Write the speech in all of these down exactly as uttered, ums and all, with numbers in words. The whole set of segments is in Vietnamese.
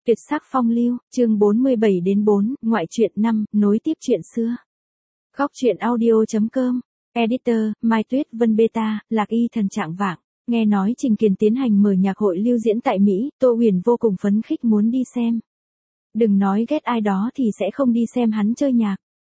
Tuyệt sắc phong lưu, chương bốn mươi bảy đến bốn, ngoại truyện năm, nối tiếp chuyện xưa. Góc truyện audio chấm com, Editor, Mai Tuyết Vân Beta, Lạc Y Thần Trạng Vạng. Nghe nói Trình Kiền tiến hành mở nhạc hội lưu diễn tại Mỹ, Tô Huyền vô cùng phấn khích muốn đi xem. Đừng nói ghét ai đó thì sẽ không đi xem hắn chơi nhạc.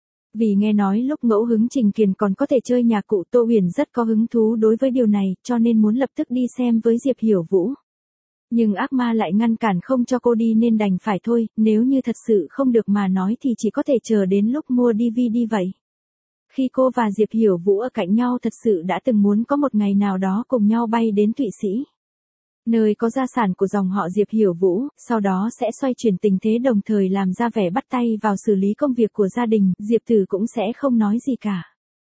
Vì nghe nói lúc ngẫu hứng Trình Kiền còn có thể chơi nhạc cụ, Tô Huyền rất có hứng thú đối với điều này, cho nên muốn lập tức đi xem với Diệp Hiểu Vũ. Nhưng ác ma lại ngăn cản không cho cô đi nên đành phải thôi, nếu như thật sự không được mà nói thì chỉ có thể chờ đến lúc mua đê vê đê vậy. Khi cô và Diệp Hiểu Vũ ở cạnh nhau thật sự đã từng muốn có một ngày nào đó cùng nhau bay đến Thụy Sĩ, nơi có gia sản của dòng họ Diệp Hiểu Vũ, sau đó sẽ xoay chuyển tình thế đồng thời làm ra vẻ bắt tay vào xử lý công việc của gia đình, Diệp Tử cũng sẽ không nói gì cả.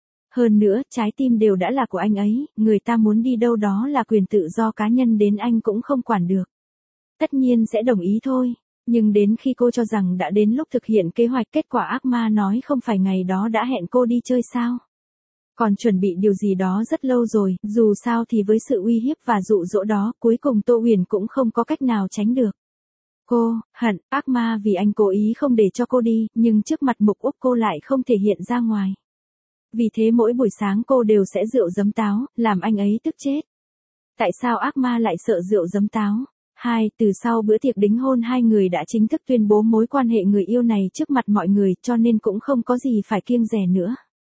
Hơn nữa, trái tim đều đã là của anh ấy, người ta muốn đi đâu đó là quyền tự do cá nhân, đến anh cũng không quản được. Tất nhiên sẽ đồng ý thôi, nhưng đến khi cô cho rằng đã đến lúc thực hiện kế hoạch, kết quả ác ma nói không phải ngày đó đã hẹn cô đi chơi sao? Còn chuẩn bị điều gì đó rất lâu rồi, dù sao thì với sự uy hiếp và dụ dỗ đó, cuối cùng Tô Huyền cũng không có cách nào tránh được. Cô, hận, ác ma vì anh cố ý không để cho cô đi, nhưng trước mặt Mục Úc cô lại không thể hiện ra ngoài. Vì thế mỗi buổi sáng cô đều sẽ rượu giấm táo, làm anh ấy tức chết. Tại sao ác ma lại sợ rượu giấm táo? Hai, từ sau bữa tiệc đính hôn hai người đã chính thức tuyên bố mối quan hệ người yêu này trước mặt mọi người, cho nên cũng không có gì phải kiêng dè nữa.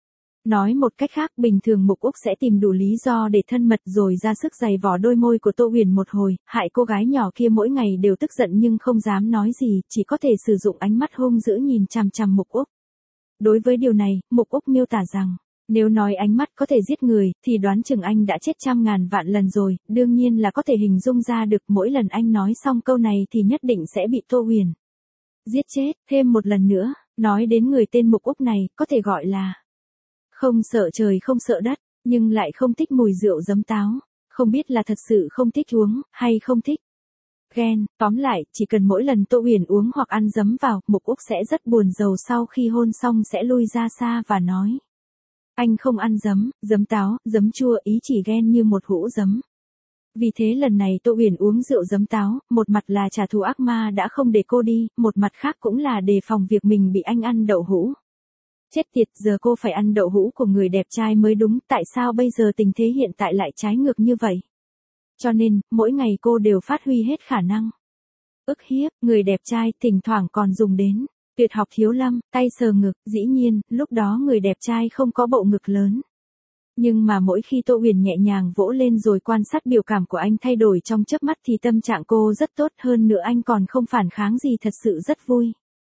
Nói một cách khác, bình thường Mục Úc sẽ tìm đủ lý do để thân mật rồi ra sức giày vò đôi môi của Tô Huyền một hồi, hại cô gái nhỏ kia mỗi ngày đều tức giận nhưng không dám nói gì, chỉ có thể sử dụng ánh mắt hung dữ nhìn chằm chằm Mục Úc. Đối với điều này, Mục Úc miêu tả rằng, nếu nói ánh mắt có thể giết người, thì đoán chừng anh đã chết trăm ngàn vạn lần rồi, đương nhiên là có thể hình dung ra được mỗi lần anh nói xong câu này thì nhất định sẽ bị Tô Huyền giết chết. Thêm một lần nữa, nói đến người tên Mục Úc này, có thể gọi là không sợ trời không sợ đất, nhưng lại không thích mùi rượu giấm táo, không biết là thật sự không thích uống, hay không thích ghen. Tóm lại, chỉ cần mỗi lần Tô Huyền uống hoặc ăn giấm vào, Mục Úc sẽ rất buồn rầu, sau khi hôn xong sẽ lui ra xa và nói: anh không ăn giấm, giấm táo, giấm chua, ý chỉ ghen như một hũ giấm. Vì thế lần này Tô Huyền uống rượu giấm táo, một mặt là trả thù ác ma đã không để cô đi, một mặt khác cũng là đề phòng việc mình bị anh ăn đậu hũ. Chết tiệt, giờ cô phải ăn đậu hũ của người đẹp trai mới đúng, tại sao bây giờ tình thế hiện tại lại trái ngược như vậy? Cho nên, mỗi ngày cô đều phát huy hết khả năng ức hiếp người đẹp trai, thỉnh thoảng còn dùng đến tuyệt học thiếu lâm, tay sờ ngực. Dĩ nhiên, lúc đó người đẹp trai không có bộ ngực lớn. Nhưng mà mỗi khi Tô Huyền nhẹ nhàng vỗ lên rồi quan sát biểu cảm của anh thay đổi trong chớp mắt thì tâm trạng cô rất tốt, hơn nữa anh còn không phản kháng gì, thật sự rất vui.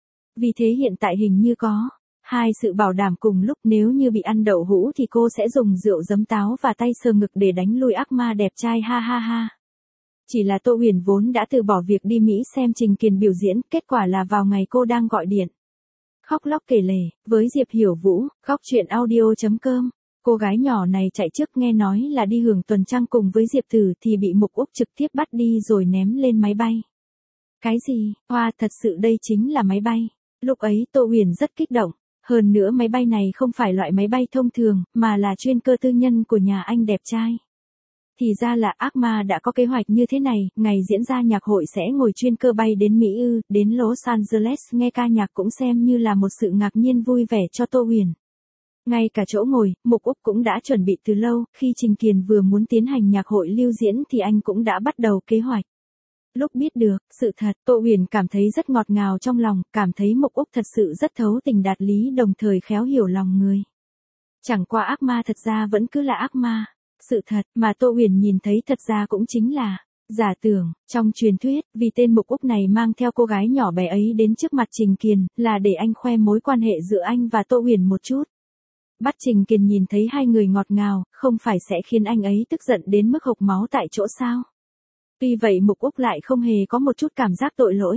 Vì thế hiện tại hình như có hai sự bảo đảm cùng lúc, nếu như bị ăn đậu hũ thì cô sẽ dùng rượu giấm táo và tay sờ ngực để đánh lui ác ma đẹp trai, ha ha ha. Chỉ là Tô Huyền vốn đã từ bỏ việc đi Mỹ xem Trình Kiền biểu diễn, kết quả là vào ngày cô đang gọi điện khóc lóc kể lể với Diệp Hiểu Vũ, góc truyện audio chấm com, cô gái nhỏ này chạy trước nghe nói là đi hưởng tuần trăng cùng với Diệp Tử thì bị Mục Úc trực tiếp bắt đi rồi ném lên máy bay. Cái gì? Hoa, thật sự đây chính là máy bay. Lúc ấy Tô Huyền rất kích động, hơn nữa máy bay này không phải loại máy bay thông thường, mà là chuyên cơ tư nhân của nhà anh đẹp trai. Thì ra là ác ma đã có kế hoạch như thế này, ngày diễn ra nhạc hội sẽ ngồi chuyên cơ bay đến Mỹ ư, đến Los Angeles nghe ca nhạc cũng xem như là một sự ngạc nhiên vui vẻ cho Tô Huyền. Ngay cả chỗ ngồi, Mục Úc cũng đã chuẩn bị từ lâu, khi Trình Kiền vừa muốn tiến hành nhạc hội lưu diễn thì anh cũng đã bắt đầu kế hoạch. Lúc biết được sự thật, Tô Huyền cảm thấy rất ngọt ngào trong lòng, cảm thấy Mục Úc thật sự rất thấu tình đạt lý, đồng thời khéo hiểu lòng người. Chẳng qua ác ma thật ra vẫn cứ là ác ma. Sự thật mà Tô Huyền nhìn thấy thật ra cũng chính là giả tưởng. Trong truyền thuyết, vì tên Mục Úc này mang theo cô gái nhỏ bé ấy đến trước mặt Trình Kiền, là để anh khoe mối quan hệ giữa anh và Tô Huyền một chút. Bắt Trình Kiền nhìn thấy hai người ngọt ngào, không phải sẽ khiến anh ấy tức giận đến mức hộc máu tại chỗ sao? Tuy vậy Mục Úc lại không hề có một chút cảm giác tội lỗi.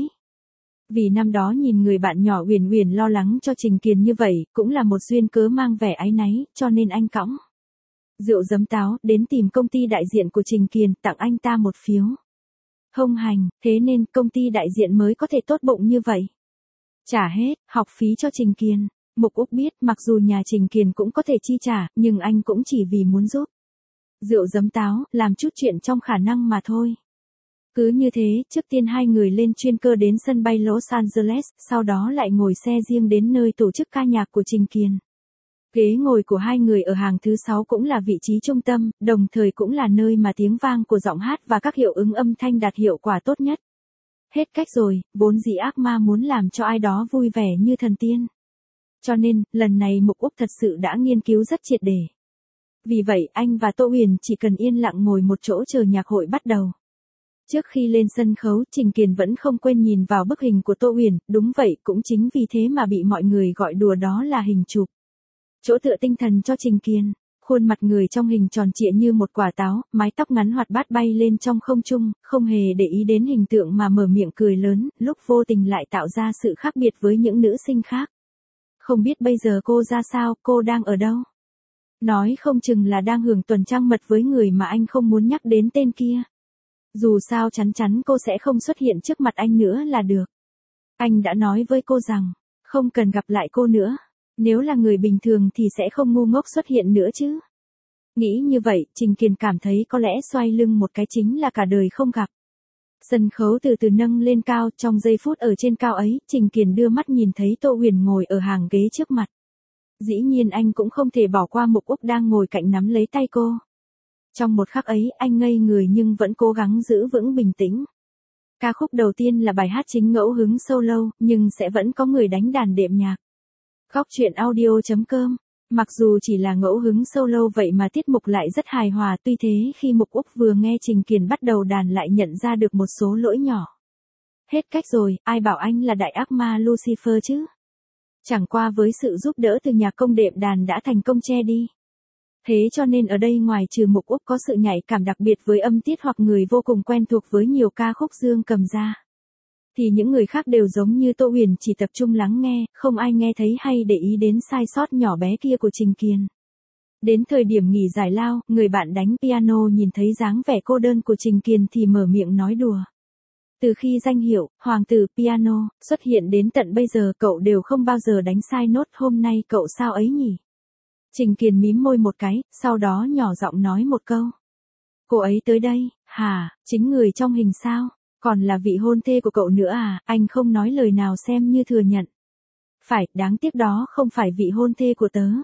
Vì năm đó nhìn người bạn nhỏ Huyền Huyền lo lắng cho Trình Kiền như vậy, cũng là một duyên cớ mang vẻ áy náy, cho nên anh cõng rượu giấm táo đến tìm công ty đại diện của Trình Kiền, tặng anh ta một phiếu hông hành, thế nên công ty đại diện mới có thể tốt bụng như vậy. Trả hết học phí cho Trình Kiền. Mục Úc biết mặc dù nhà Trình Kiền cũng có thể chi trả, nhưng anh cũng chỉ vì muốn giúp rượu giấm táo, làm chút chuyện trong khả năng mà thôi. Cứ như thế, trước tiên hai người lên chuyên cơ đến sân bay Los Angeles, sau đó lại ngồi xe riêng đến nơi tổ chức ca nhạc của Trình Kiền. Ghế ngồi của hai người ở hàng thứ sáu cũng là vị trí trung tâm, đồng thời cũng là nơi mà tiếng vang của giọng hát và các hiệu ứng âm thanh đạt hiệu quả tốt nhất. Hết cách rồi, vốn dĩ ác ma muốn làm cho ai đó vui vẻ như thần tiên. Cho nên, lần này Mục Úc thật sự đã nghiên cứu rất triệt để. Vì vậy, anh và Tô Huyền chỉ cần yên lặng ngồi một chỗ chờ nhạc hội bắt đầu. Trước khi lên sân khấu, Trình Kiền vẫn không quên nhìn vào bức hình của Tô Huyền, đúng vậy, cũng chính vì thế mà bị mọi người gọi đùa đó là hình chụp. Chỗ tựa tinh thần cho Trình Kiền, khuôn mặt người trong hình tròn trịa như một quả táo, mái tóc ngắn hoạt bát bay lên trong không trung, không hề để ý đến hình tượng mà mở miệng cười lớn, lúc vô tình lại tạo ra sự khác biệt với những nữ sinh khác. Không biết bây giờ cô ra sao, cô đang ở đâu? Nói không chừng là đang hưởng tuần trăng mật với người mà anh không muốn nhắc đến tên kia. Dù sao chắn chắn cô sẽ không xuất hiện trước mặt anh nữa là được. Anh đã nói với cô rằng, không cần gặp lại cô nữa. Nếu là người bình thường thì sẽ không ngu ngốc xuất hiện nữa chứ. Nghĩ như vậy, Trình Kiền cảm thấy có lẽ xoay lưng một cái chính là cả đời không gặp. Sân khấu từ từ nâng lên cao, trong giây phút ở trên cao ấy, Trình Kiền đưa mắt nhìn thấy Tô Huyền ngồi ở hàng ghế trước mặt. Dĩ nhiên anh cũng không thể bỏ qua Mục Úc đang ngồi cạnh nắm lấy tay cô. Trong một khắc ấy, anh ngây người nhưng vẫn cố gắng giữ vững bình tĩnh. Ca khúc đầu tiên là bài hát chính ngẫu hứng solo, nhưng sẽ vẫn có người đánh đàn đệm nhạc. Góc truyện audio chấm com. Mặc dù chỉ là ngẫu hứng solo vậy mà tiết mục lại rất hài hòa, tuy thế khi Mục Úc vừa nghe Trình Kiền bắt đầu đàn lại nhận ra được một số lỗi nhỏ. Hết cách rồi, ai bảo anh là đại ác ma Lucifer chứ? Chẳng qua với sự giúp đỡ từ nhạc công đệm đàn đã thành công che đi. Thế cho nên ở đây ngoài trừ Mục Úc có sự nhạy cảm đặc biệt với âm tiết hoặc người vô cùng quen thuộc với nhiều ca khúc dương cầm ra, thì những người khác đều giống như Tô Huyền chỉ tập trung lắng nghe, không ai nghe thấy hay để ý đến sai sót nhỏ bé kia của Trình Kiền. Đến thời điểm nghỉ giải lao, người bạn đánh piano nhìn thấy dáng vẻ cô đơn của Trình Kiền thì mở miệng nói đùa. Từ khi danh hiệu, Hoàng tử piano, xuất hiện đến tận bây giờ cậu đều không bao giờ đánh sai nốt, hôm nay cậu sao ấy nhỉ? Trình Kiền mím môi một cái, sau đó nhỏ giọng nói một câu. Cô ấy tới đây, hả, chính người trong hình sao? Còn là vị hôn thê của cậu nữa à, anh không nói lời nào xem như thừa nhận. Phải, đáng tiếc đó không phải vị hôn thê của tớ.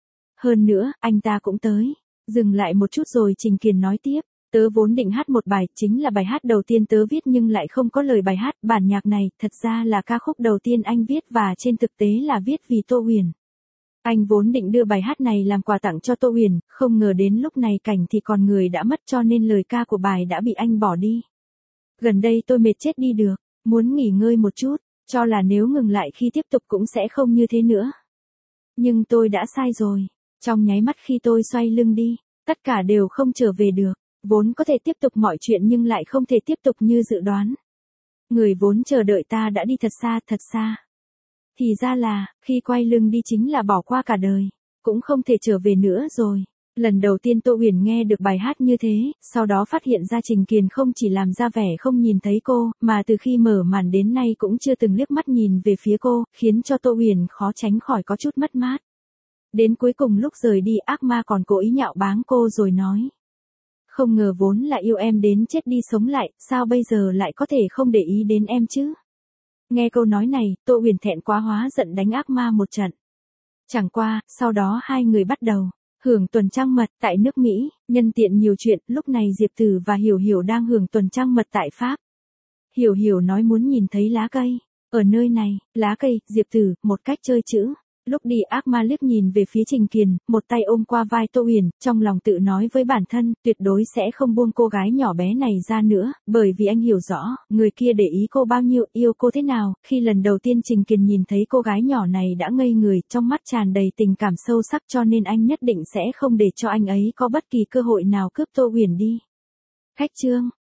Hơn nữa, anh ta cũng tới. Dừng lại một chút rồi Trình Kiền nói tiếp. Tớ vốn định hát một bài, chính là bài hát đầu tiên tớ viết nhưng lại không có lời bài hát. Bản nhạc này, thật ra là ca khúc đầu tiên anh viết và trên thực tế là viết vì Tô Huyền. Anh vốn định đưa bài hát này làm quà tặng cho Tô Huyền, không ngờ đến lúc này cảnh thì còn người đã mất cho nên lời ca của bài đã bị anh bỏ đi. Gần đây tôi mệt chết đi được, muốn nghỉ ngơi một chút, cho là nếu ngừng lại khi tiếp tục cũng sẽ không như thế nữa. Nhưng tôi đã sai rồi, trong nháy mắt khi tôi xoay lưng đi, tất cả đều không trở về được, vốn có thể tiếp tục mọi chuyện nhưng lại không thể tiếp tục như dự đoán. Người vốn chờ đợi ta đã đi thật xa, thật xa. Thì ra là, khi quay lưng đi chính là bỏ qua cả đời, cũng không thể trở về nữa rồi. Lần đầu tiên Tô Huyền nghe được bài hát như thế, sau đó phát hiện ra Trình Kiền không chỉ làm ra vẻ không nhìn thấy cô, mà từ khi mở màn đến nay cũng chưa từng liếc mắt nhìn về phía cô, khiến cho Tô Huyền khó tránh khỏi có chút mất mát. Đến cuối cùng lúc rời đi ác ma còn cố ý nhạo báng cô rồi nói. Không ngờ vốn là yêu em đến chết đi sống lại, sao bây giờ lại có thể không để ý đến em chứ? Nghe câu nói này, Tô Huyền thẹn quá hóa giận đánh ác ma một trận. Chẳng qua, sau đó hai người bắt đầu hưởng tuần trăng mật tại nước Mỹ, nhân tiện nhiều chuyện, lúc này Diệp Tử và Hiểu Hiểu đang hưởng tuần trăng mật tại Pháp. Hiểu Hiểu nói muốn nhìn thấy lá cây. Ở nơi này, lá cây, Diệp Tử, một cách chơi chữ. Lúc đi ác ma liếc nhìn về phía Trình Kiền, một tay ôm qua vai Tô Huyền, trong lòng tự nói với bản thân, tuyệt đối sẽ không buông cô gái nhỏ bé này ra nữa, bởi vì anh hiểu rõ, người kia để ý cô bao nhiêu, yêu cô thế nào, khi lần đầu tiên Trình Kiền nhìn thấy cô gái nhỏ này đã ngây người, trong mắt tràn đầy tình cảm sâu sắc cho nên anh nhất định sẽ không để cho anh ấy có bất kỳ cơ hội nào cướp Tô Huyền đi. Khách chương